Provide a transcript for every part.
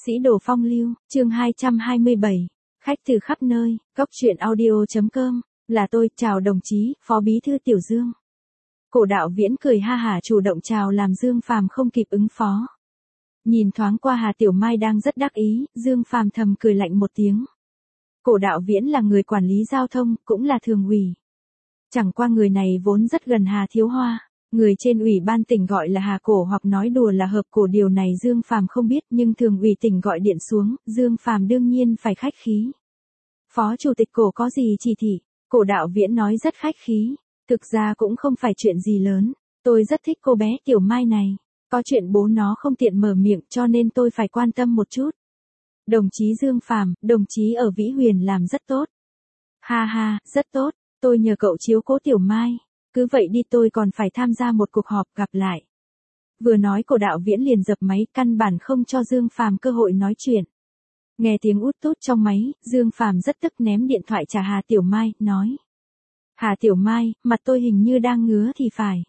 Sĩ đồ phong lưu, chương 227. Khách từ khắp nơi, góc truyện audio.com, là tôi, chào đồng chí, Phó Bí thư Tiểu Dương. Cổ Đạo Viễn cười ha hả chủ động chào làm Dương Phàm không kịp ứng phó. Nhìn thoáng qua Hà Tiểu Mai đang rất đắc ý, Dương Phàm thầm cười lạnh một tiếng. Cổ Đạo Viễn là người quản lý giao thông, cũng là thường ủy. Chẳng qua người này vốn rất gần Hà Thiếu Hoa. Người trên ủy ban tỉnh gọi là Hà Cổ hoặc nói đùa là Hợp Cổ, điều này Dương Phàm không biết, nhưng thường ủy tỉnh gọi điện xuống, Dương Phàm đương nhiên phải khách khí. Phó chủ tịch Cổ có gì chỉ thị? Cổ Đạo Viễn nói rất khách khí, thực ra cũng không phải chuyện gì lớn, tôi rất thích cô bé Tiểu Mai này, có chuyện bố nó không tiện mở miệng cho nên tôi phải quan tâm một chút. Đồng chí Dương Phàm, đồng chí ở Vĩ Huyền làm rất tốt. Ha ha, rất tốt, tôi nhờ cậu chiếu cố Tiểu Mai. Cứ vậy đi, tôi còn phải tham gia một cuộc họp, gặp lại. Vừa nói Cổ Đạo Viễn liền dập máy, căn bản không cho Dương Phàm cơ hội nói chuyện. Nghe tiếng út tút trong máy, Dương Phàm rất tức ném điện thoại trả Hà Tiểu Mai, nói. Hà Tiểu Mai, mặt tôi hình như đang ngứa thì phải.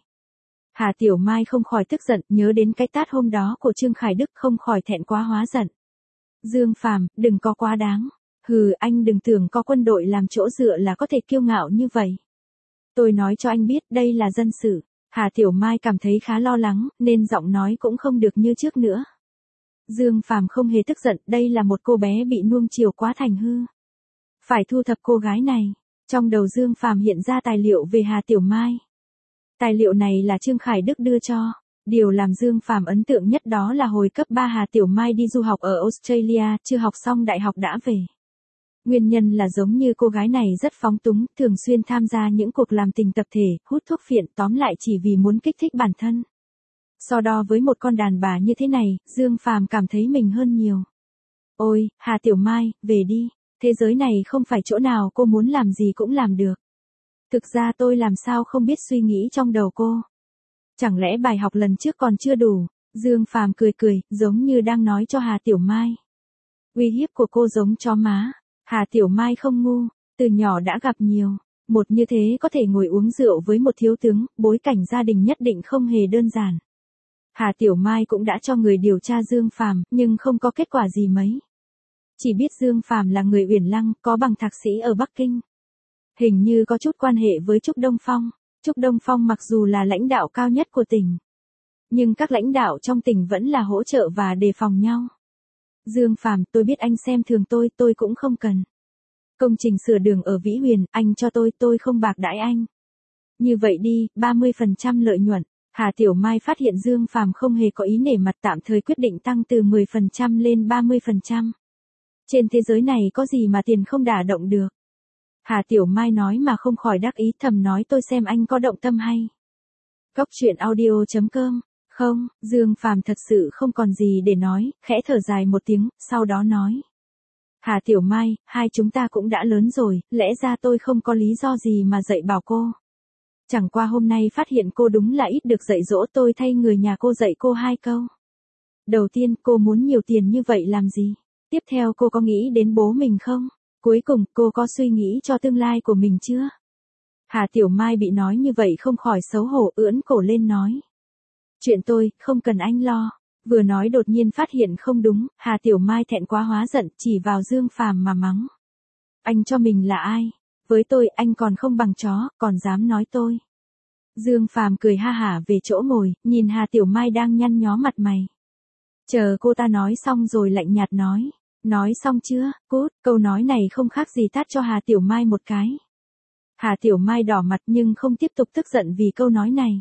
Hà Tiểu Mai không khỏi tức giận, nhớ đến cái tát hôm đó của Trương Khải Đức không khỏi thẹn quá hóa giận. Dương Phàm, đừng có quá đáng. Hừ, anh đừng tưởng có quân đội làm chỗ dựa là có thể kiêu ngạo như vậy. Tôi nói cho anh biết, đây là dân sự. Hà Tiểu Mai cảm thấy khá lo lắng, nên giọng nói cũng không được như trước nữa. Dương Phàm không hề tức giận, đây là một cô bé bị nuông chiều quá thành hư. Phải thu thập cô gái này. Trong đầu Dương Phàm hiện ra tài liệu về Hà Tiểu Mai. Tài liệu này là Trương Khải Đức đưa cho. Điều làm Dương Phàm ấn tượng nhất đó là hồi cấp 3 Hà Tiểu Mai đi du học ở Australia, chưa học xong đại học đã về. Nguyên nhân là giống như cô gái này rất phóng túng, thường xuyên tham gia những cuộc làm tình tập thể, hút thuốc phiện, tóm lại chỉ vì muốn kích thích bản thân. So đo với một con đàn bà như thế này, Dương Phàm cảm thấy mình hơn nhiều. Ôi, Hà Tiểu Mai, về đi, thế giới này không phải chỗ nào cô muốn làm gì cũng làm được. Thực ra tôi làm sao không biết suy nghĩ trong đầu cô. Chẳng lẽ bài học lần trước còn chưa đủ? Dương Phàm cười cười, giống như đang nói cho Hà Tiểu Mai. Uy hiếp của cô giống chó má. Hà Tiểu Mai không ngu, từ nhỏ đã gặp nhiều. Một như thế có thể ngồi uống rượu với một thiếu tướng, bối cảnh gia đình nhất định không hề đơn giản. Hà Tiểu Mai cũng đã cho người điều tra Dương Phàm, nhưng không có kết quả gì mấy. Chỉ biết Dương Phàm là người Uyển Lăng, có bằng thạc sĩ ở Bắc Kinh. Hình như có chút quan hệ với Trúc Đông Phong. Trúc Đông Phong mặc dù là lãnh đạo cao nhất của tỉnh, nhưng các lãnh đạo trong tỉnh vẫn là hỗ trợ và đề phòng nhau. Dương Phàm, tôi biết anh xem thường tôi cũng không cần. Công trình sửa đường ở Vĩ Huyền, anh cho tôi không bạc đãi anh. Như vậy đi, 30% lợi nhuận. Hà Tiểu Mai phát hiện Dương Phàm không hề có ý nể mặt, tạm thời quyết định tăng từ 10% lên 30%. Trên thế giới này có gì mà tiền không đả động được. Hà Tiểu Mai nói mà không khỏi đắc ý, thầm nói tôi xem anh có động tâm hay. Góc truyện audio.com. Không, Dương Phàm thật sự không còn gì để nói, khẽ thở dài một tiếng, sau đó nói. Hà Tiểu Mai, hai chúng ta cũng đã lớn rồi, lẽ ra tôi không có lý do gì mà dạy bảo cô. Chẳng qua hôm nay phát hiện cô đúng là ít được dạy dỗ, tôi thay người nhà cô dạy cô 2 câu. Đầu tiên, cô muốn nhiều tiền như vậy làm gì? Tiếp theo, cô có nghĩ đến bố mình không? Cuối cùng, cô có suy nghĩ cho tương lai của mình chưa? Hà Tiểu Mai bị nói như vậy không khỏi xấu hổ, ưỡn cổ lên nói. Chuyện tôi, không cần anh lo. Vừa nói đột nhiên phát hiện không đúng, Hà Tiểu Mai thẹn quá hóa giận, chỉ vào Dương Phàm mà mắng. Anh cho mình là ai? Với tôi, anh còn không bằng chó, còn dám nói tôi. Dương Phàm cười ha hả về chỗ ngồi, nhìn Hà Tiểu Mai đang nhăn nhó mặt mày. Chờ cô ta nói xong rồi lạnh nhạt nói. Nói xong chưa, cút, câu nói này không khác gì tát cho Hà Tiểu Mai một cái. Hà Tiểu Mai đỏ mặt nhưng không tiếp tục tức giận vì câu nói này.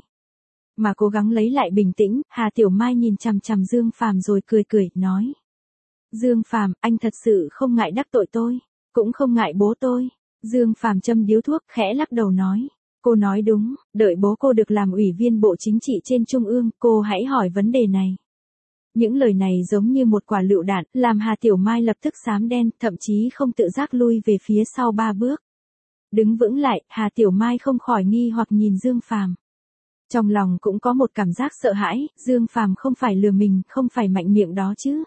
Mà cố gắng lấy lại bình tĩnh, Hà Tiểu Mai nhìn chằm chằm Dương Phàm rồi cười cười, nói. Dương Phàm, anh thật sự không ngại đắc tội tôi, cũng không ngại bố tôi. Dương Phàm châm điếu thuốc, khẽ lắc đầu nói. Cô nói đúng, đợi bố cô được làm ủy viên Bộ Chính trị trên Trung ương, cô hãy hỏi vấn đề này. Những lời này giống như một quả lựu đạn, làm Hà Tiểu Mai lập tức xám đen, thậm chí không tự giác lui về phía sau 3 bước. Đứng vững lại, Hà Tiểu Mai không khỏi nghi hoặc nhìn Dương Phàm. Trong lòng cũng có một cảm giác sợ hãi, Dương Phàm không phải lừa mình, không phải mạnh miệng đó chứ.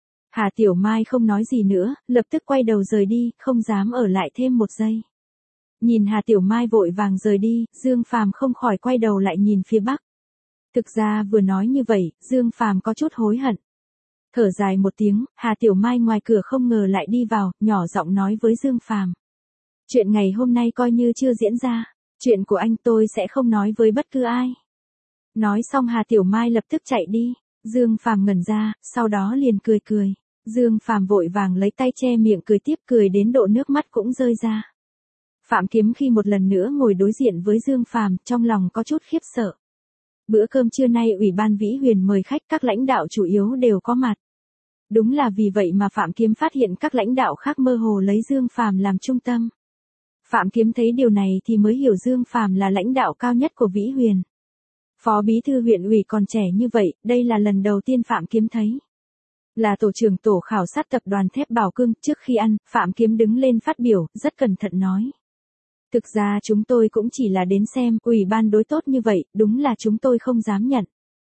Hà Tiểu Mai không nói gì nữa, lập tức quay đầu rời đi, không dám ở lại thêm một giây. Nhìn Hà Tiểu Mai vội vàng rời đi, Dương Phàm không khỏi quay đầu lại nhìn phía bắc. Thực ra vừa nói như vậy, Dương Phàm có chút hối hận. Thở dài một tiếng, Hà Tiểu Mai ngoài cửa không ngờ lại đi vào, nhỏ giọng nói với Dương Phàm. Chuyện ngày hôm nay coi như chưa diễn ra. Chuyện của anh tôi sẽ không nói với bất cứ ai. Nói xong Hà Tiểu Mai lập tức chạy đi. Dương Phàm ngẩn ra, sau đó liền cười cười. Dương Phàm vội vàng lấy tay che miệng cười tiếp, cười đến độ nước mắt cũng rơi ra. Phạm Kiếm khi một lần nữa ngồi đối diện với Dương Phàm, trong lòng có chút khiếp sợ. Bữa cơm trưa nay Ủy ban Vĩ Huyền mời khách, các lãnh đạo chủ yếu đều có mặt. Đúng là vì vậy mà Phạm Kiếm phát hiện các lãnh đạo khác mơ hồ lấy Dương Phàm làm trung tâm. Phạm Kiếm thấy điều này thì mới hiểu Dương Phàm là lãnh đạo cao nhất của Vĩ Huyền. Phó bí thư huyện ủy còn trẻ như vậy, đây là lần đầu tiên Phạm Kiếm thấy. Là tổ trưởng tổ khảo sát tập đoàn thép Bảo Cương, trước khi ăn, Phạm Kiếm đứng lên phát biểu, rất cẩn thận nói. Thực ra chúng tôi cũng chỉ là đến xem, ủy ban đối tốt như vậy, đúng là chúng tôi không dám nhận.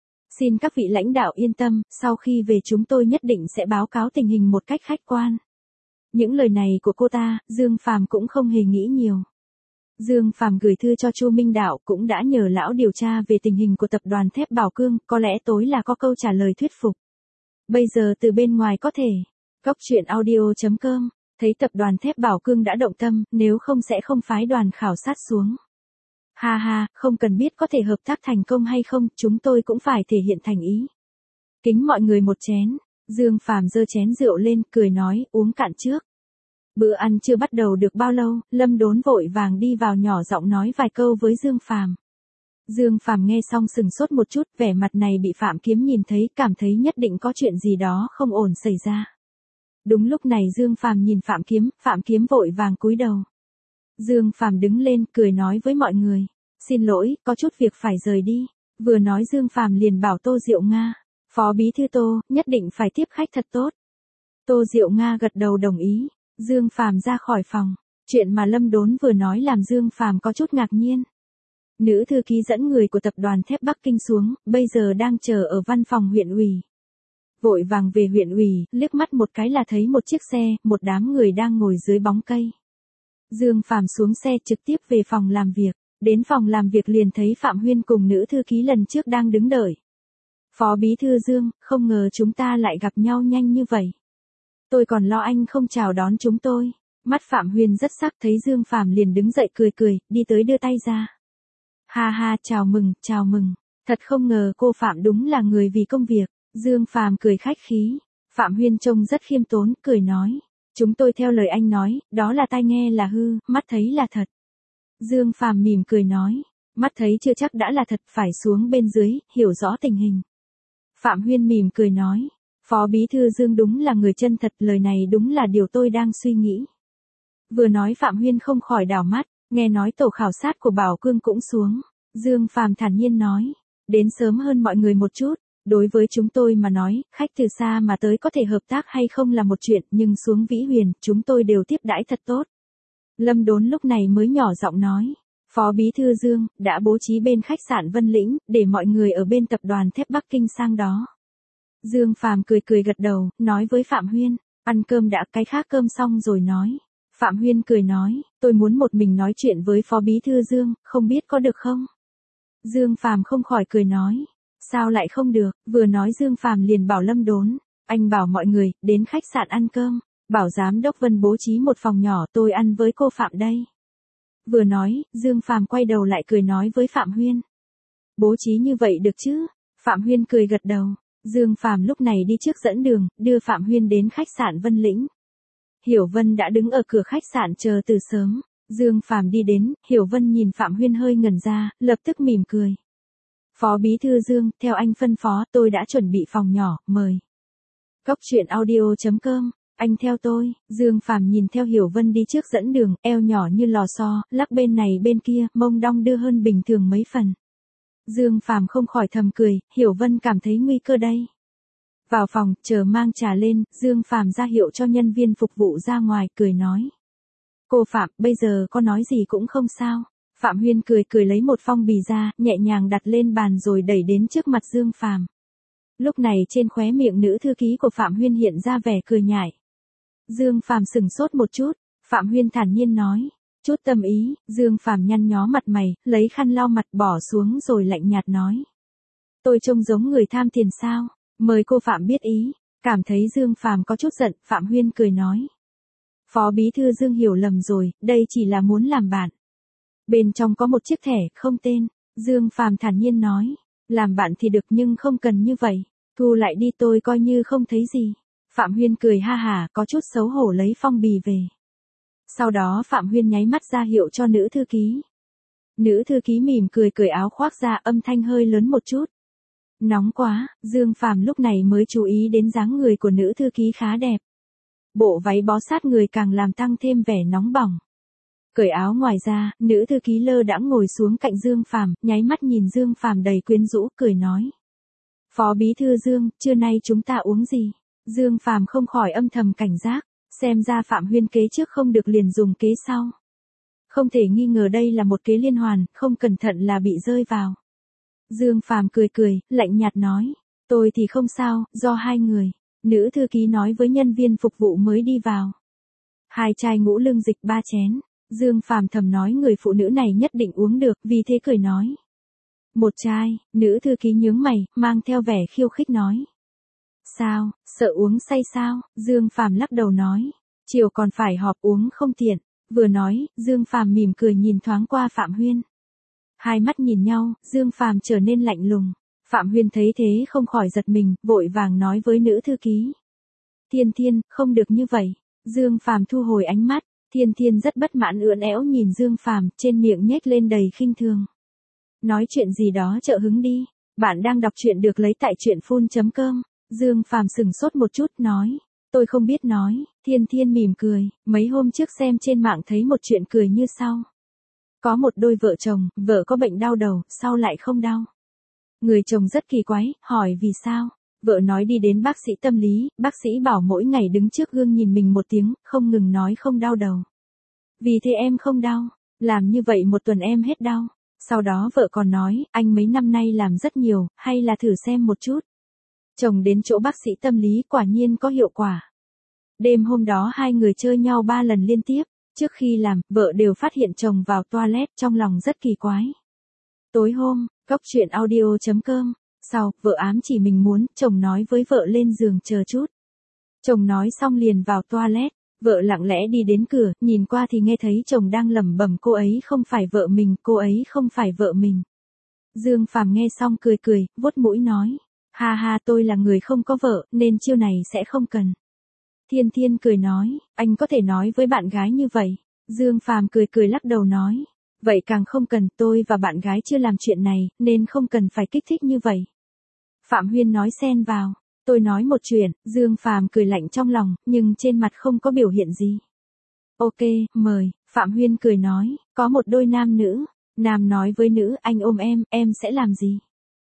Xin các vị lãnh đạo yên tâm, sau khi về chúng tôi nhất định sẽ báo cáo tình hình một cách khách quan. Những lời này của cô ta, Dương Phàm cũng không hề nghĩ nhiều. Dương Phàm gửi thư cho Chu Minh Đạo cũng đã nhờ lão điều tra về tình hình của tập đoàn thép Bảo Cương, có lẽ tối là có câu trả lời thuyết phục. Bây giờ từ bên ngoài có thể. Cóc truyện audio.com, thấy tập đoàn thép Bảo Cương đã động tâm, nếu không sẽ không phái đoàn khảo sát xuống. Ha ha, không cần biết có thể hợp tác thành công hay không, chúng tôi cũng phải thể hiện thành ý. Kính mọi người một chén. Dương Phàm giơ chén rượu lên, cười nói, uống cạn trước. Bữa ăn chưa bắt đầu được bao lâu, Lâm Đốn vội vàng đi vào nhỏ giọng nói vài câu với Dương Phàm. Dương Phàm nghe xong sừng sốt một chút, vẻ mặt này bị Phạm Kiếm nhìn thấy, cảm thấy nhất định có chuyện gì đó không ổn xảy ra. Đúng lúc này Dương Phàm nhìn Phạm Kiếm vội vàng cúi đầu. Dương Phàm đứng lên, cười nói với mọi người, xin lỗi, có chút việc phải rời đi. Vừa nói Dương Phàm liền bảo Tô Diệu Nga, Phó bí thư Tô, nhất định phải tiếp khách thật tốt. Tô Diệu Nga gật đầu đồng ý. Dương Phàm ra khỏi phòng. Chuyện mà Lâm Đốn vừa nói làm Dương Phàm có chút ngạc nhiên. Nữ thư ký dẫn người của tập đoàn thép Bắc Kinh xuống, bây giờ đang chờ ở văn phòng huyện ủy. Vội vàng về huyện ủy, liếc mắt một cái là thấy một chiếc xe, một đám người đang ngồi dưới bóng cây. Dương Phàm xuống xe trực tiếp về phòng làm việc. Đến phòng làm việc liền thấy Phạm Huyên cùng nữ thư ký lần trước đang đứng đợi. Phó bí thư Dương, không ngờ chúng ta lại gặp nhau nhanh như vậy. Tôi còn lo anh không chào đón chúng tôi. Mắt Phạm Huyên rất sắc, thấy Dương Phàm liền đứng dậy cười, đi tới đưa tay ra. Ha ha, chào mừng. Thật không ngờ cô Phạm đúng là người vì công việc. Dương Phàm cười khách khí. Phạm Huyên trông rất khiêm tốn, cười nói. Chúng tôi theo lời anh nói, đó là tai nghe là hư, mắt thấy là thật. Dương Phàm mỉm cười nói. Mắt thấy chưa chắc đã là thật, phải xuống bên dưới, hiểu rõ tình hình. Phạm Huyên mỉm cười nói. Phó bí thư Dương đúng là người chân thật, lời này đúng là điều tôi đang suy nghĩ. Vừa nói Phạm Huyên không khỏi đảo mắt, nghe nói tổ khảo sát của Bảo Cương cũng xuống. Dương Phàm thản nhiên nói, đến sớm hơn mọi người một chút, đối với chúng tôi mà nói, khách từ xa mà tới có thể hợp tác hay không là một chuyện, nhưng xuống Vĩ Huyền, chúng tôi đều tiếp đãi thật tốt. Lâm Đốn lúc này mới nhỏ giọng nói, Phó bí thư Dương, đã bố trí bên khách sạn Vân Lĩnh, để mọi người ở bên tập đoàn thép Bắc Kinh sang đó. Dương Phàm cười gật đầu, nói với Phạm Huyên, ăn cơm đã, cái khác cơm xong rồi nói. Phạm Huyên cười nói, tôi muốn một mình nói chuyện với Phó bí thư Dương, không biết có được không? Dương Phàm không khỏi cười nói, sao lại không được? Vừa nói Dương Phàm liền bảo Lâm Đốn, anh bảo mọi người, đến khách sạn ăn cơm, bảo giám đốc Vân bố trí một phòng nhỏ, tôi ăn với cô Phạm đây. Vừa nói, Dương Phàm quay đầu lại cười nói với Phạm Huyên. Bố trí như vậy được chứ? Phạm Huyên cười gật đầu. Dương Phàm lúc này đi trước dẫn đường, đưa Phạm Huyên đến khách sạn Vân Lĩnh. Hiểu Vân đã đứng ở cửa khách sạn chờ từ sớm. Dương Phàm đi đến, Hiểu Vân nhìn Phạm Huyên hơi ngẩn ra, lập tức mỉm cười. Phó bí thư Dương, theo anh phân phó, tôi đã chuẩn bị phòng nhỏ, mời. Cóc truyện audio.com, anh theo tôi. Dương Phàm nhìn theo Hiểu Vân đi trước dẫn đường, eo nhỏ như lò xo, lắc bên này bên kia, mông đong đưa hơn bình thường mấy phần. Dương Phàm không khỏi thầm cười, Hiểu Vân cảm thấy nguy cơ đây. Vào phòng, chờ mang trà lên, Dương Phàm ra hiệu cho nhân viên phục vụ ra ngoài, cười nói. Cô Phạm, bây giờ có nói gì cũng không sao. Phạm Huyên cười lấy một phong bì ra, nhẹ nhàng đặt lên bàn rồi đẩy đến trước mặt Dương Phàm. Lúc này trên khóe miệng nữ thư ký của Phạm Huyên hiện ra vẻ cười nhại. Dương Phàm sừng sốt một chút, Phạm Huyên thản nhiên nói. Chút tâm ý, Dương Phàm nhăn nhó mặt mày, lấy khăn lau mặt bỏ xuống rồi lạnh nhạt nói. Tôi trông giống người tham tiền sao? Mời cô Phạm biết ý. Cảm thấy Dương Phàm có chút giận, Phạm Huyên cười nói. Phó bí thư Dương hiểu lầm rồi, đây chỉ là muốn làm bạn. Bên trong có một chiếc thẻ, không tên. Dương Phàm thản nhiên nói. Làm bạn thì được nhưng không cần như vậy. Thu lại đi tôi coi như không thấy gì. Phạm Huyên cười ha hả, có chút xấu hổ lấy phong bì về. Sau đó Phạm Huyên nháy mắt ra hiệu cho nữ thư ký. Nữ thư ký mỉm cười cởi áo khoác ra, âm thanh hơi lớn một chút. Nóng quá, Dương Phàm lúc này mới chú ý đến dáng người của nữ thư ký khá đẹp. Bộ váy bó sát người càng làm tăng thêm vẻ nóng bỏng. Cởi áo ngoài ra, nữ thư ký lơ đãng ngồi xuống cạnh Dương Phàm, nháy mắt nhìn Dương Phàm đầy quyến rũ, cười nói. Phó bí thư Dương, trưa nay chúng ta uống gì? Dương Phàm không khỏi âm thầm cảnh giác, xem ra Phạm Huyên kế trước không được liền dùng kế sau. Không thể nghi ngờ đây là một kế liên hoàn, không cẩn thận là bị rơi vào. Dương Phàm cười cười, lạnh nhạt nói, tôi thì không sao, do hai người. Nữ thư ký nói với nhân viên phục vụ mới đi vào. 2 chai ngũ lương dịch 3 chén. Dương Phàm thầm nói người phụ nữ này nhất định uống được, vì thế cười nói. 1 chai, nữ thư ký nhướng mày, mang theo vẻ khiêu khích nói. Sao, sợ uống say sao? Dương Phàm lắc đầu nói. Chiều còn phải họp uống không tiện. Vừa nói, Dương Phàm mỉm cười nhìn thoáng qua Phạm Huyên. Hai mắt nhìn nhau, Dương Phàm trở nên lạnh lùng. Phạm Huyên thấy thế không khỏi giật mình, vội vàng nói với nữ thư ký. Thiên Thiên, không được như vậy. Dương Phàm thu hồi ánh mắt, Thiên Thiên rất bất mãn ưỡn éo nhìn Dương Phàm, trên miệng nhếch lên đầy khinh thường. Nói chuyện gì đó trợ hứng đi, bạn đang đọc truyện được lấy tại truyệnphun.com. Dương Phàm sững sốt một chút, nói. Tôi không biết nói, Thiên Thiên mỉm cười, mấy hôm trước xem trên mạng thấy một chuyện cười như sau. Có một đôi vợ chồng, vợ có bệnh đau đầu, sau lại không đau. Người chồng rất kỳ quái, hỏi vì sao? Vợ nói đi đến bác sĩ tâm lý, bác sĩ bảo mỗi ngày đứng trước gương nhìn mình một tiếng, không ngừng nói không đau đầu. Vì thế em không đau, làm như vậy 1 tuần em hết đau. Sau đó vợ còn nói, anh mấy năm nay làm rất nhiều, hay là thử xem một chút. Chồng đến chỗ bác sĩ tâm lý quả nhiên có hiệu quả. Đêm hôm đó hai người chơi nhau 3 lần liên tiếp, trước khi làm, vợ đều phát hiện chồng vào toilet, trong lòng rất kỳ quái. Tối hôm, góc truyện audio.com, sau, vợ ám chỉ mình muốn, chồng nói với vợ lên giường chờ chút. Chồng nói xong liền vào toilet, vợ lặng lẽ đi đến cửa, nhìn qua thì nghe thấy chồng đang lẩm bẩm cô ấy không phải vợ mình, cô ấy không phải vợ mình. Dương Phàm nghe xong cười cười, vuốt mũi nói. Ha ha, tôi là người không có vợ, nên chiêu này sẽ không cần. Thiên Thiên cười nói, anh có thể nói với bạn gái như vậy. Dương Phàm cười cười lắc đầu nói. Vậy càng không cần, tôi và bạn gái chưa làm chuyện này, nên không cần phải kích thích như vậy. Phạm Huyên nói xen vào. Tôi nói một chuyện, Dương Phàm cười lạnh trong lòng, nhưng trên mặt không có biểu hiện gì. Ok, mời, Phạm Huyên cười nói, có một đôi nam nữ. Nam nói với nữ, anh ôm em sẽ làm gì?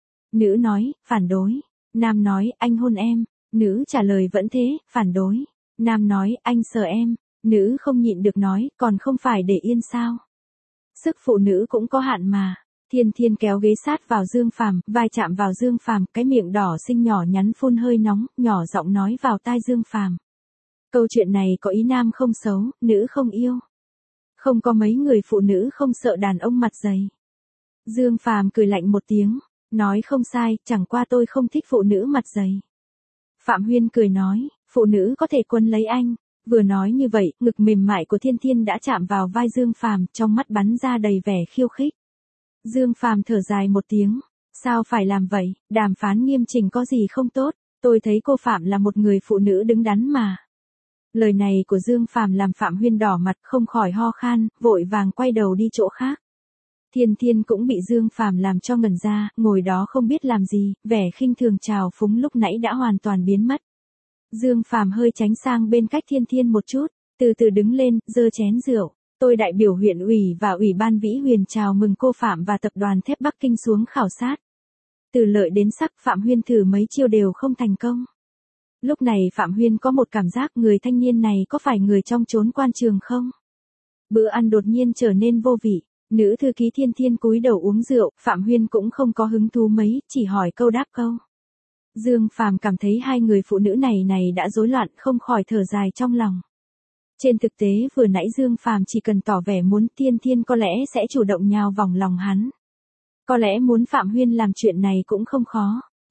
Nữ nói, phản đối. Nam nói, anh hôn em. Nữ trả lời vẫn thế, phản đối. Nam nói, anh sờ em. Nữ không nhịn được nói, còn không phải để yên sao? Sức phụ nữ cũng có hạn mà. Thiên Thiên kéo ghế sát vào Dương Phàm, vai chạm vào Dương Phàm, cái miệng đỏ xinh nhỏ nhắn phun hơi nóng, nhỏ giọng nói vào tai Dương Phàm. Câu chuyện này có ý nam không xấu, nữ không yêu. Không có mấy người phụ nữ không sợ đàn ông mặt dày. Dương Phàm cười lạnh một tiếng, nói không sai, chẳng qua tôi không thích phụ nữ mặt dày. Phạm Huyên cười nói, phụ nữ có thể quấn lấy anh. Vừa nói như vậy, ngực mềm mại của Thiên Thiên đã chạm vào vai Dương Phàm, trong mắt bắn ra đầy vẻ khiêu khích. Dương Phàm thở dài một tiếng, sao phải làm vậy, đàm phán nghiêm chỉnh có gì không tốt, tôi thấy cô Phạm là một người phụ nữ đứng đắn mà. Lời này của Dương Phàm làm Phạm Huyên đỏ mặt, không khỏi ho khan, vội vàng quay đầu đi chỗ khác. Thiên Thiên cũng bị Dương Phàm làm cho ngẩn ra, ngồi đó không biết làm gì, vẻ khinh thường trào phúng lúc nãy đã hoàn toàn biến mất. Dương Phàm hơi tránh sang bên cách Thiên Thiên một chút, từ từ đứng lên, giơ chén rượu. Tôi đại biểu huyện ủy và ủy ban Vĩ Huyền chào mừng cô Phạm và tập đoàn thép Bắc Kinh xuống khảo sát. Từ lợi đến sắc, Phạm Huyên thử mấy chiêu đều không thành công. Lúc này Phạm Huyên có một cảm giác người thanh niên này có phải người trong chốn quan trường không? Bữa ăn đột nhiên trở nên vô vị. Nữ thư ký Thiên Thiên cúi đầu uống rượu, Phạm Huyên cũng không có hứng thú mấy, chỉ hỏi câu đáp câu. Dương Phàm cảm thấy hai người phụ nữ này đã rối loạn, không khỏi thở dài trong lòng. Trên thực tế vừa nãy Dương Phàm chỉ cần tỏ vẻ muốn, Thiên Thiên có lẽ sẽ chủ động nhào vòng lòng hắn. Có lẽ muốn Phạm Huyên làm chuyện này cũng không khó.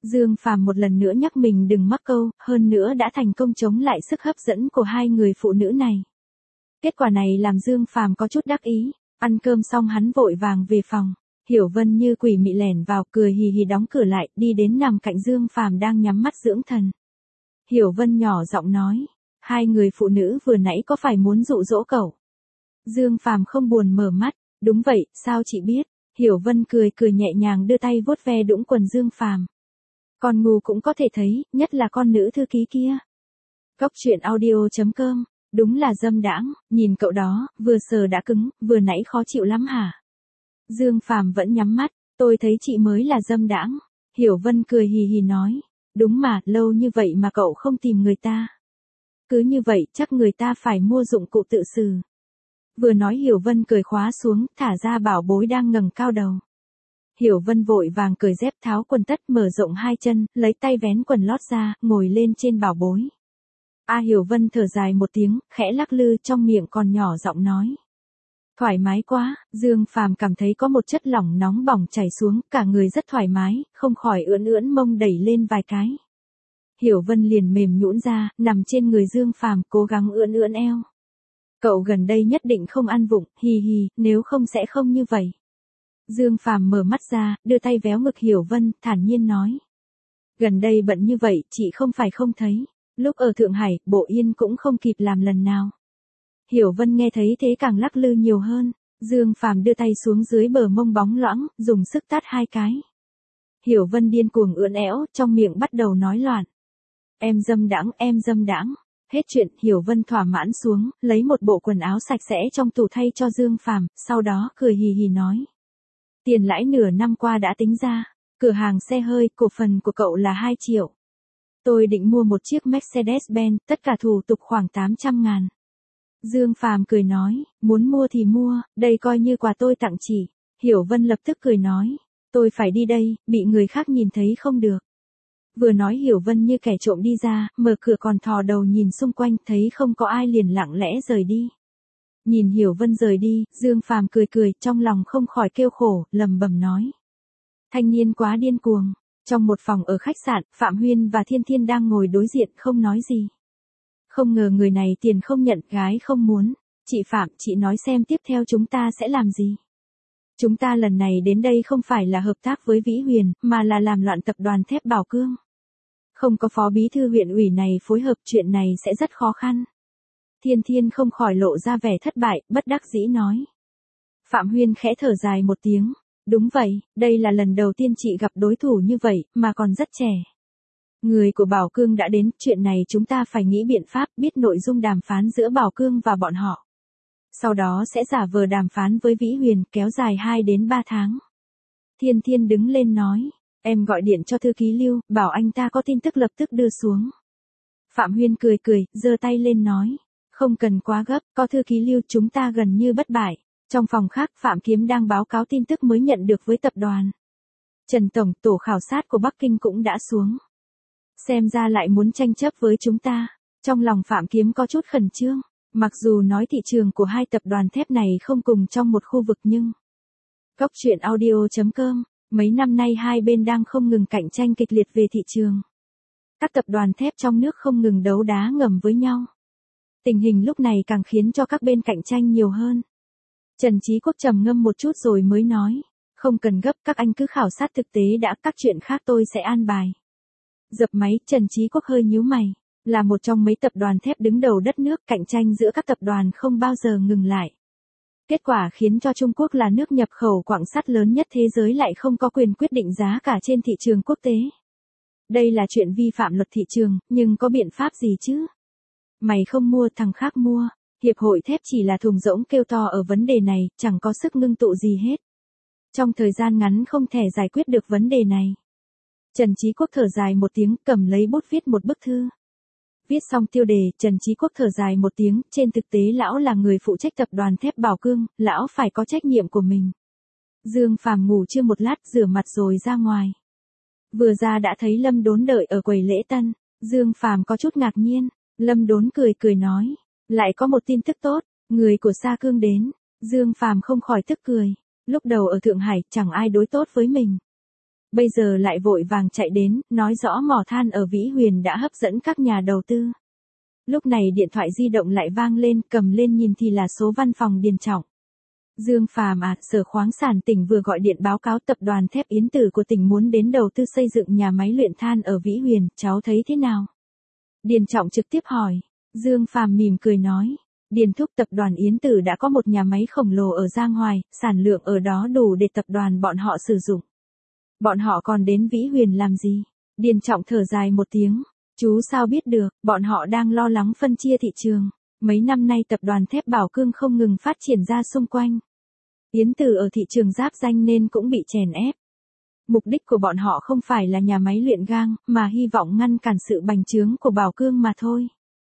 Dương Phàm một lần nữa nhắc mình đừng mắc câu, hơn nữa đã thành công chống lại sức hấp dẫn của hai người phụ nữ này. Kết quả này làm Dương Phàm có chút đắc ý, ăn cơm xong hắn vội vàng về phòng. Hiểu Vân như quỷ mị lẻn vào, cười hì hì đóng cửa lại, đi đến nằm cạnh Dương Phàm đang nhắm mắt dưỡng thần. Hiểu Vân nhỏ giọng nói, hai người phụ nữ vừa nãy có phải muốn dụ dỗ cậu? Dương Phàm không buồn mở mắt, đúng vậy, sao chị biết? Hiểu Vân cười cười nhẹ nhàng đưa tay vuốt ve đũng quần Dương Phàm. Con ngu cũng có thể thấy, nhất là con nữ thư ký kia. Cốc truyện audio.com, đúng là dâm đãng, nhìn cậu đó, vừa sờ đã cứng, vừa nãy khó chịu lắm hả? Dương Phàm vẫn nhắm mắt, tôi thấy chị mới là dâm đãng. Hiểu Vân cười hì hì nói, đúng mà, lâu như vậy mà cậu không tìm người ta. Cứ như vậy chắc người ta phải mua dụng cụ tự xử. Vừa nói Hiểu Vân cười khóa xuống, thả ra bảo bối đang ngẩng cao đầu. Hiểu Vân vội vàng cởi dép tháo quần tất mở rộng hai chân, lấy tay vén quần lót ra, ngồi lên trên bảo bối. Hiểu Vân thở dài một tiếng, khẽ lắc lư trong miệng còn nhỏ giọng nói. Thoải mái quá, Dương Phàm cảm thấy có một chất lỏng nóng bỏng chảy xuống, cả người rất thoải mái, không khỏi ưỡn ưỡn mông đẩy lên vài cái. Hiểu Vân liền mềm nhũn ra, nằm trên người Dương Phàm cố gắng ưỡn ưỡn eo. Cậu gần đây nhất định không ăn vụng, hì hì, nếu không sẽ không như vậy. Dương Phàm mở mắt ra, đưa tay véo ngực Hiểu Vân, thản nhiên nói. Gần đây bận như vậy, chị không phải không thấy. Lúc ở Thượng Hải, Bộ Yên cũng không kịp làm lần nào. Hiểu Vân nghe thấy thế càng lắc lư nhiều hơn. Dương Phàm đưa tay xuống dưới bờ mông bóng loãng, dùng sức tát hai cái. Hiểu Vân điên cuồng ưỡn éo, trong miệng bắt đầu nói loạn. Em dâm đãng, em dâm đãng. Hết chuyện, Hiểu Vân thỏa mãn xuống, lấy một bộ quần áo sạch sẽ trong tủ thay cho Dương Phàm, sau đó cười hì hì nói. Tiền lãi nửa năm qua đã tính ra, cửa hàng xe hơi, cổ phần của cậu là 2 triệu. Tôi định mua một chiếc Mercedes-Benz, tất cả thủ tục khoảng 800.000. Dương Phàm cười nói, muốn mua thì mua, đây coi như quà tôi tặng chị. Hiểu Vân lập tức cười nói, tôi phải đi đây, bị người khác nhìn thấy không được. Vừa nói Hiểu Vân như kẻ trộm đi ra, mở cửa còn thò đầu nhìn xung quanh, thấy không có ai liền lặng lẽ rời đi. Nhìn Hiểu Vân rời đi, Dương Phàm cười cười, trong lòng không khỏi kêu khổ, lầm bầm nói. Thanh niên quá điên cuồng. Trong một phòng ở khách sạn, Phạm Huyên và Thiên Thiên đang ngồi đối diện không nói gì. Không ngờ người này tiền không nhận, gái không muốn. Chị Phạm, chị nói xem tiếp theo chúng ta sẽ làm gì? Chúng ta lần này đến đây không phải là hợp tác với Vĩ Huyền, mà là làm loạn tập đoàn thép Bảo Cương. Không có phó bí thư huyện ủy này phối hợp, chuyện này sẽ rất khó khăn. Thiên Thiên không khỏi lộ ra vẻ thất bại, bất đắc dĩ nói. Phạm Huyên khẽ thở dài một tiếng. Đúng vậy, đây là lần đầu tiên chị gặp đối thủ như vậy, mà còn rất trẻ. Người của Bảo Cương đã đến, chuyện này chúng ta phải nghĩ biện pháp, biết nội dung đàm phán giữa Bảo Cương và bọn họ. Sau đó sẽ giả vờ đàm phán với Vĩ Huyền, kéo dài 2 đến 3 tháng. Thiên Thiên đứng lên nói, em gọi điện cho thư ký Lưu, bảo anh ta có tin tức lập tức đưa xuống. Phạm Huyên cười cười, giơ tay lên nói, không cần quá gấp, có thư ký Lưu chúng ta gần như bất bại. Trong phòng khác, Phạm Kiếm đang báo cáo tin tức mới nhận được với tập đoàn. Trần Tổng, tổ khảo sát của Bắc Kinh cũng đã xuống. Xem ra lại muốn tranh chấp với chúng ta. Trong lòng Phạm Kiếm có chút khẩn trương. Mặc dù nói thị trường của hai tập đoàn thép này không cùng trong một khu vực nhưng... Cốc truyện audio.com, mấy năm nay hai bên đang không ngừng cạnh tranh kịch liệt về thị trường. Các tập đoàn thép trong nước không ngừng đấu đá ngầm với nhau. Tình hình lúc này càng khiến cho các bên cạnh tranh nhiều hơn. Trần Chí Quốc trầm ngâm một chút rồi mới nói, không cần gấp, các anh cứ khảo sát thực tế đã, các chuyện khác tôi sẽ an bài. Dập máy, Trần Chí Quốc hơi nhíu mày, là một trong mấy tập đoàn thép đứng đầu đất nước, cạnh tranh giữa các tập đoàn không bao giờ ngừng lại. Kết quả khiến cho Trung Quốc là nước nhập khẩu quặng sắt lớn nhất thế giới lại không có quyền quyết định giá cả trên thị trường quốc tế. Đây là chuyện vi phạm luật thị trường, nhưng có biện pháp gì chứ? Mày không mua, thằng khác mua. Hiệp hội thép chỉ là thùng rỗng kêu to ở vấn đề này, chẳng có sức ngưng tụ gì hết. Trong thời gian ngắn không thể giải quyết được vấn đề này. Trần Chí Quốc thở dài một tiếng, cầm lấy bút viết một bức thư. Viết xong tiêu đề, Trần Chí Quốc thở dài một tiếng, trên thực tế lão là người phụ trách tập đoàn thép Bảo Cương, lão phải có trách nhiệm của mình. Dương Phàm ngủ chưa một lát, rửa mặt rồi ra ngoài. Vừa ra đã thấy Lâm Đốn đợi ở quầy lễ tân, Dương Phàm có chút ngạc nhiên, Lâm Đốn cười cười nói. Lại có một tin tức tốt, người của Sa Cương đến. Dương Phàm không khỏi tức cười. Lúc đầu ở Thượng Hải chẳng ai đối tốt với mình. Bây giờ lại vội vàng chạy đến, nói rõ mỏ than ở Vĩ Huyền đã hấp dẫn các nhà đầu tư. Lúc này điện thoại di động lại vang lên, cầm lên nhìn thì là số văn phòng Điền Trọng. Dương Phàm à, Sở Khoáng sản tỉnh vừa gọi điện báo cáo tập đoàn thép Yến Tử của tỉnh muốn đến đầu tư xây dựng nhà máy luyện than ở Vĩ Huyền, cháu thấy thế nào? Điền Trọng trực tiếp hỏi. Dương Phàm mỉm cười nói. Điền thúc, tập đoàn Yến Tử đã có một nhà máy khổng lồ ở Giang Hoài, sản lượng ở đó đủ để tập đoàn bọn họ sử dụng. Bọn họ còn đến Vĩ Huyền làm gì? Điền Trọng thở dài một tiếng. Chú sao biết được, bọn họ đang lo lắng phân chia thị trường. Mấy năm nay tập đoàn thép Bảo Cương không ngừng phát triển ra xung quanh. Yến Tử ở thị trường giáp danh nên cũng bị chèn ép. Mục đích của bọn họ không phải là nhà máy luyện gang, mà hy vọng ngăn cản sự bành trướng của Bảo Cương mà thôi.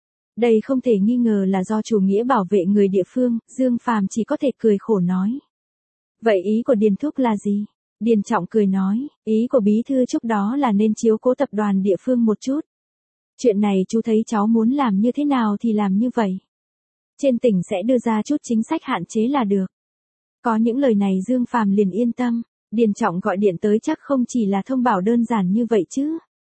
Đây không thể nghi ngờ là do chủ nghĩa bảo vệ người địa phương, Dương Phàm chỉ có thể cười khổ nói. Vậy ý của Điền thúc là gì? Điền Trọng cười nói, ý của bí thư Trúc đó là nên chiếu cố tập đoàn địa phương một chút. Chuyện này chú thấy cháu muốn làm như thế nào thì làm như vậy. Trên tỉnh sẽ đưa ra chút chính sách hạn chế là được. Có những lời này Dương Phàm liền yên tâm, Điền Trọng gọi điện tới chắc không chỉ là thông báo đơn giản như vậy chứ.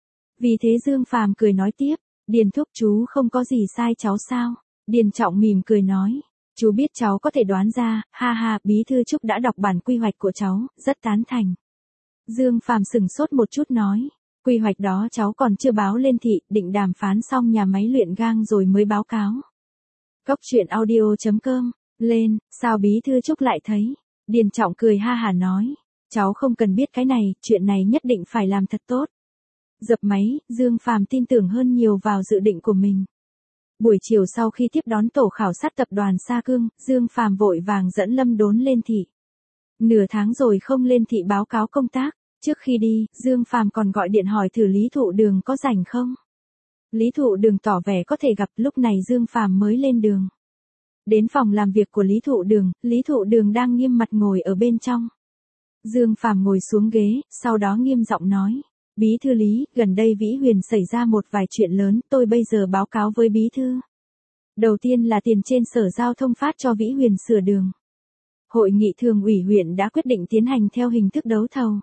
Vì thế Dương Phàm cười nói tiếp, Điền thúc chú không có gì sai cháu sao? Điền Trọng mỉm cười nói, chú biết cháu có thể đoán ra, ha ha, bí thư Trúc đã đọc bản quy hoạch của cháu, rất tán thành. Dương Phàm sừng sốt một chút nói, quy hoạch đó cháu còn chưa báo lên thị, định đàm phán xong nhà máy luyện gang rồi mới báo cáo. Cốc truyện audio.com, lên, sao bí thư Trúc lại thấy? Điền Trọng cười ha hả nói, cháu không cần biết cái này, chuyện này nhất định phải làm thật tốt. Dập máy, Dương Phàm tin tưởng hơn nhiều vào dự định của mình. Buổi chiều sau khi tiếp đón tổ khảo sát tập đoàn Sa Cương, Dương Phàm vội vàng dẫn Lâm Đốn lên thị. Nửa tháng rồi không lên thị báo cáo công tác, trước khi đi, Dương Phàm còn gọi điện hỏi thử Lý Thụ Đường có rảnh không. Lý Thụ Đường tỏ vẻ có thể gặp, lúc này Dương Phàm mới lên đường. Đến phòng làm việc của Lý Thụ Đường đang nghiêm mặt ngồi ở bên trong. Dương Phàm ngồi xuống ghế, sau đó nghiêm giọng nói. Bí thư Lý, gần đây Vĩ Huyền xảy ra một vài chuyện lớn, tôi bây giờ báo cáo với bí thư. Đầu tiên là tiền trên Sở Giao thông phát cho Vĩ Huyền sửa đường. Hội nghị thường ủy huyện đã quyết định tiến hành theo hình thức đấu thầu.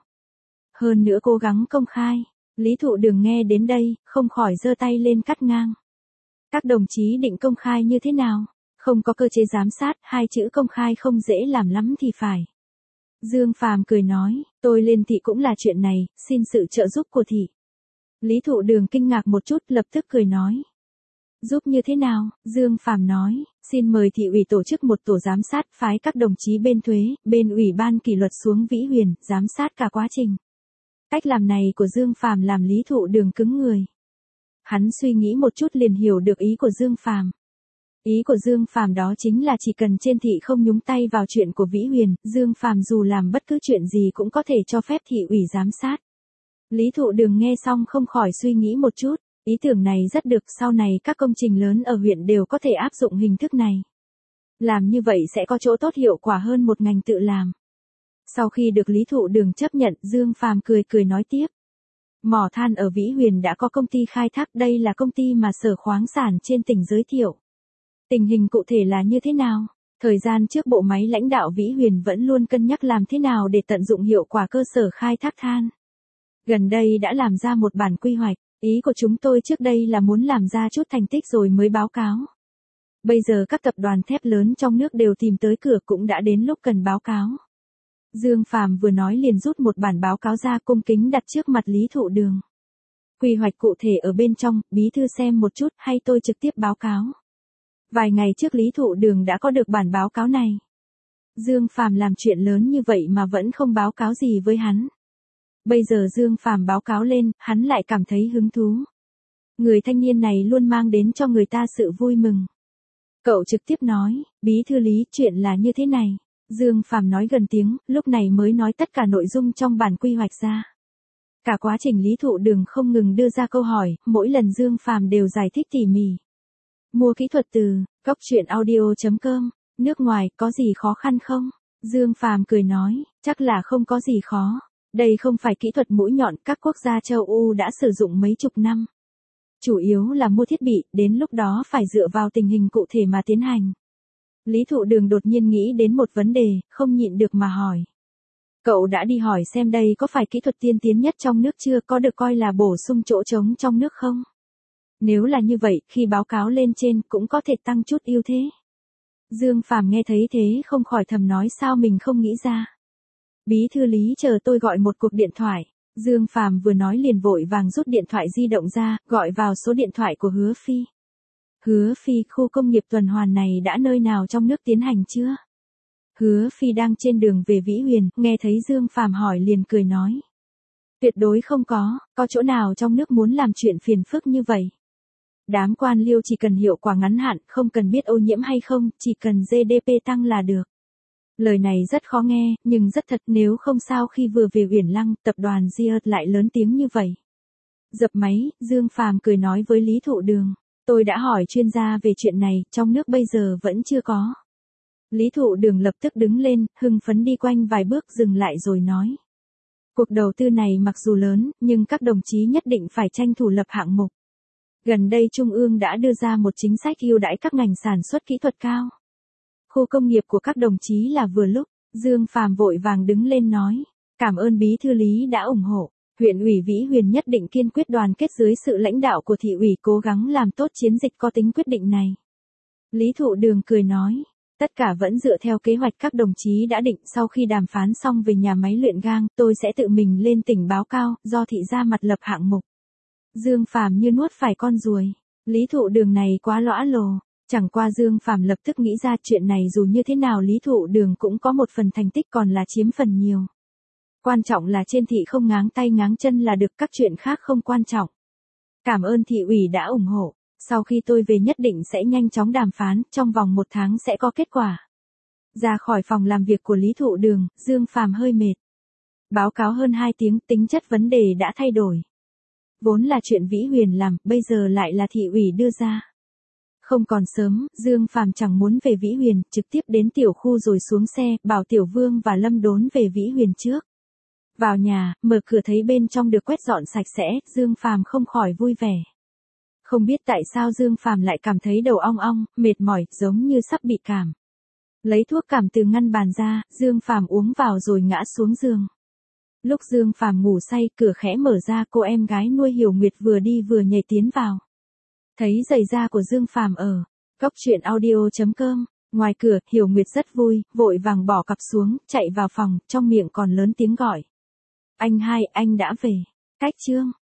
Hơn nữa cố gắng công khai. Lý Thụ Đường nghe đến đây, không khỏi giơ tay lên cắt ngang. Các đồng chí định công khai như thế nào? Không có cơ chế giám sát, hai chữ công khai không dễ làm lắm thì phải. Dương Phàm cười nói, tôi lên thị cũng là chuyện này, xin sự trợ giúp của thị. Lý Thụ Đường kinh ngạc một chút, lập tức cười nói. Giúp như thế nào? Dương Phàm nói, xin mời thị ủy tổ chức một tổ giám sát, phái các đồng chí bên thuế, bên ủy ban kỷ luật xuống Vĩ Huyền, giám sát cả quá trình. Cách làm này của Dương Phàm làm Lý Thụ Đường cứng người. Hắn suy nghĩ một chút liền hiểu được ý của Dương Phàm. Ý của Dương Phàm đó chính là chỉ cần trên thị không nhúng tay vào chuyện của Vĩ Huyền, Dương Phàm dù làm bất cứ chuyện gì cũng có thể cho phép thị ủy giám sát. Lý Thụ Đường nghe xong không khỏi suy nghĩ một chút, ý tưởng này rất được, sau này các công trình lớn ở huyện đều có thể áp dụng hình thức này. Làm như vậy sẽ có chỗ tốt hiệu quả hơn một ngành tự làm. Sau khi được Lý Thụ Đường chấp nhận, Dương Phàm cười cười nói tiếp. Mỏ than ở Vĩ Huyền đã có công ty khai thác, đây là công ty mà Sở Khoáng sản trên tỉnh giới thiệu. Tình hình cụ thể là như thế nào? Thời gian trước bộ máy lãnh đạo Vĩ Huyền vẫn luôn cân nhắc làm thế nào để tận dụng hiệu quả cơ sở khai thác than. Gần đây đã làm ra một bản quy hoạch, ý của chúng tôi trước đây là muốn làm ra chút thành tích rồi mới báo cáo. Bây giờ các tập đoàn thép lớn trong nước đều tìm tới cửa, cũng đã đến lúc cần báo cáo. Dương Phàm vừa nói liền rút một bản báo cáo ra, cung kính đặt trước mặt Lý Thụ Đường. Quy hoạch cụ thể ở bên trong, bí thư xem một chút, hay tôi trực tiếp báo cáo. Vài ngày trước Lý Thụ Đường đã có được bản báo cáo này. Dương Phàm làm chuyện lớn như vậy mà vẫn không báo cáo gì với hắn. Bây giờ Dương Phàm báo cáo lên, hắn lại cảm thấy hứng thú. Người thanh niên này luôn mang đến cho người ta sự vui mừng. Cậu trực tiếp nói, bí thư Lý, chuyện là như thế này. Dương Phàm nói gần tiếng, lúc này mới nói tất cả nội dung trong bản quy hoạch ra. Cả quá trình Lý Thụ Đường không ngừng đưa ra câu hỏi, mỗi lần Dương Phàm đều giải thích tỉ mỉ. Mua kỹ thuật từ Cốc truyện audio.com, nước ngoài có gì khó khăn không? Dương Phàm cười nói, chắc là không có gì khó. Đây không phải kỹ thuật mũi nhọn, các quốc gia châu Âu đã sử dụng mấy chục năm. Chủ yếu là mua thiết bị, đến lúc đó phải dựa vào tình hình cụ thể mà tiến hành. Lý Thụ Đường đột nhiên nghĩ đến một vấn đề, không nhịn được mà hỏi. Cậu đã đi hỏi xem đây có phải kỹ thuật tiên tiến nhất trong nước chưa, có được coi là bổ sung chỗ trống trong nước không? Nếu là như vậy, khi báo cáo lên trên cũng có thể tăng chút ưu thế. Dương Phàm nghe thấy thế không khỏi thầm nói sao mình không nghĩ ra. Bí thư Lý chờ tôi gọi một cuộc điện thoại. Dương Phàm vừa nói liền vội vàng rút điện thoại di động ra, gọi vào số điện thoại của Hứa Phi. Hứa Phi, khu công nghiệp tuần hoàn này đã nơi nào trong nước tiến hành chưa? Hứa Phi đang trên đường về Vĩ Huyền, nghe thấy Dương Phàm hỏi liền cười nói. Tuyệt đối không có chỗ nào trong nước muốn làm chuyện phiền phức như vậy. Đám quan liêu chỉ cần hiệu quả ngắn hạn, không cần biết ô nhiễm hay không, chỉ cần GDP tăng là được. Lời này rất khó nghe, nhưng rất thật, nếu không sao khi vừa về Uyển Lăng, tập đoàn Diệt lại lớn tiếng như vậy. Dập máy, Dương Phàm cười nói với Lý Thụ Đường. Tôi đã hỏi chuyên gia về chuyện này, trong nước bây giờ vẫn chưa có. Lý Thụ Đường lập tức đứng lên, hưng phấn đi quanh vài bước dừng lại rồi nói. Cuộc đầu tư này mặc dù lớn, nhưng các đồng chí nhất định phải tranh thủ lập hạng mục. Gần đây Trung ương đã đưa ra một chính sách ưu đãi các ngành sản xuất kỹ thuật cao. Khu công nghiệp của các đồng chí là vừa lúc, Dương Phàm vội vàng đứng lên nói. Cảm ơn Bí thư Lý đã ủng hộ. Huyện ủy Vĩ Huyền nhất định kiên quyết đoàn kết dưới sự lãnh đạo của thị ủy cố gắng làm tốt chiến dịch có tính quyết định này. Lý Thụ Đường cười nói. Tất cả vẫn dựa theo kế hoạch các đồng chí đã định, sau khi đàm phán xong về nhà máy luyện gang, tôi sẽ tự mình lên tỉnh báo cáo, do thị ra mặt lập hạng mục. Dương Phàm như nuốt phải con ruồi. Lý Thụ Đường này quá lõa lồ. Chẳng qua Dương Phàm lập tức nghĩ ra chuyện này dù như thế nào Lý Thụ Đường cũng có một phần thành tích còn là chiếm phần nhiều. Quan trọng là trên thị không ngáng tay ngáng chân là được, các chuyện khác không quan trọng. Cảm ơn thị ủy đã ủng hộ. Sau khi tôi về nhất định sẽ nhanh chóng đàm phán, trong vòng 1 tháng sẽ có kết quả. Ra khỏi phòng làm việc của Lý Thụ Đường, Dương Phàm hơi mệt. Báo cáo hơn 2 tiếng, tính chất vấn đề đã thay đổi. Vốn là chuyện Vĩ Huyền làm, bây giờ lại là thị ủy đưa ra. Không còn sớm, Dương Phàm chẳng muốn về Vĩ Huyền, trực tiếp đến tiểu khu rồi xuống xe, bảo Tiểu Vương và Lâm Đốn về Vĩ Huyền trước. Vào nhà, mở cửa thấy bên trong được quét dọn sạch sẽ, Dương Phàm không khỏi vui vẻ. Không biết tại sao Dương Phàm lại cảm thấy đầu ong ong, mệt mỏi, giống như sắp bị cảm. Lấy thuốc cảm từ ngăn bàn ra, Dương Phàm uống vào rồi ngã xuống giường. Lúc Dương Phàm ngủ say, cửa khẽ mở ra, cô em gái nuôi Hiểu Nguyệt vừa đi vừa nhảy tiến vào. Thấy giày da của Dương Phàm ở góc truyện audio.com, ngoài cửa, Hiểu Nguyệt rất vui, vội vàng bỏ cặp xuống, chạy vào phòng, trong miệng còn lớn tiếng gọi. Anh hai, anh đã về. Cách chương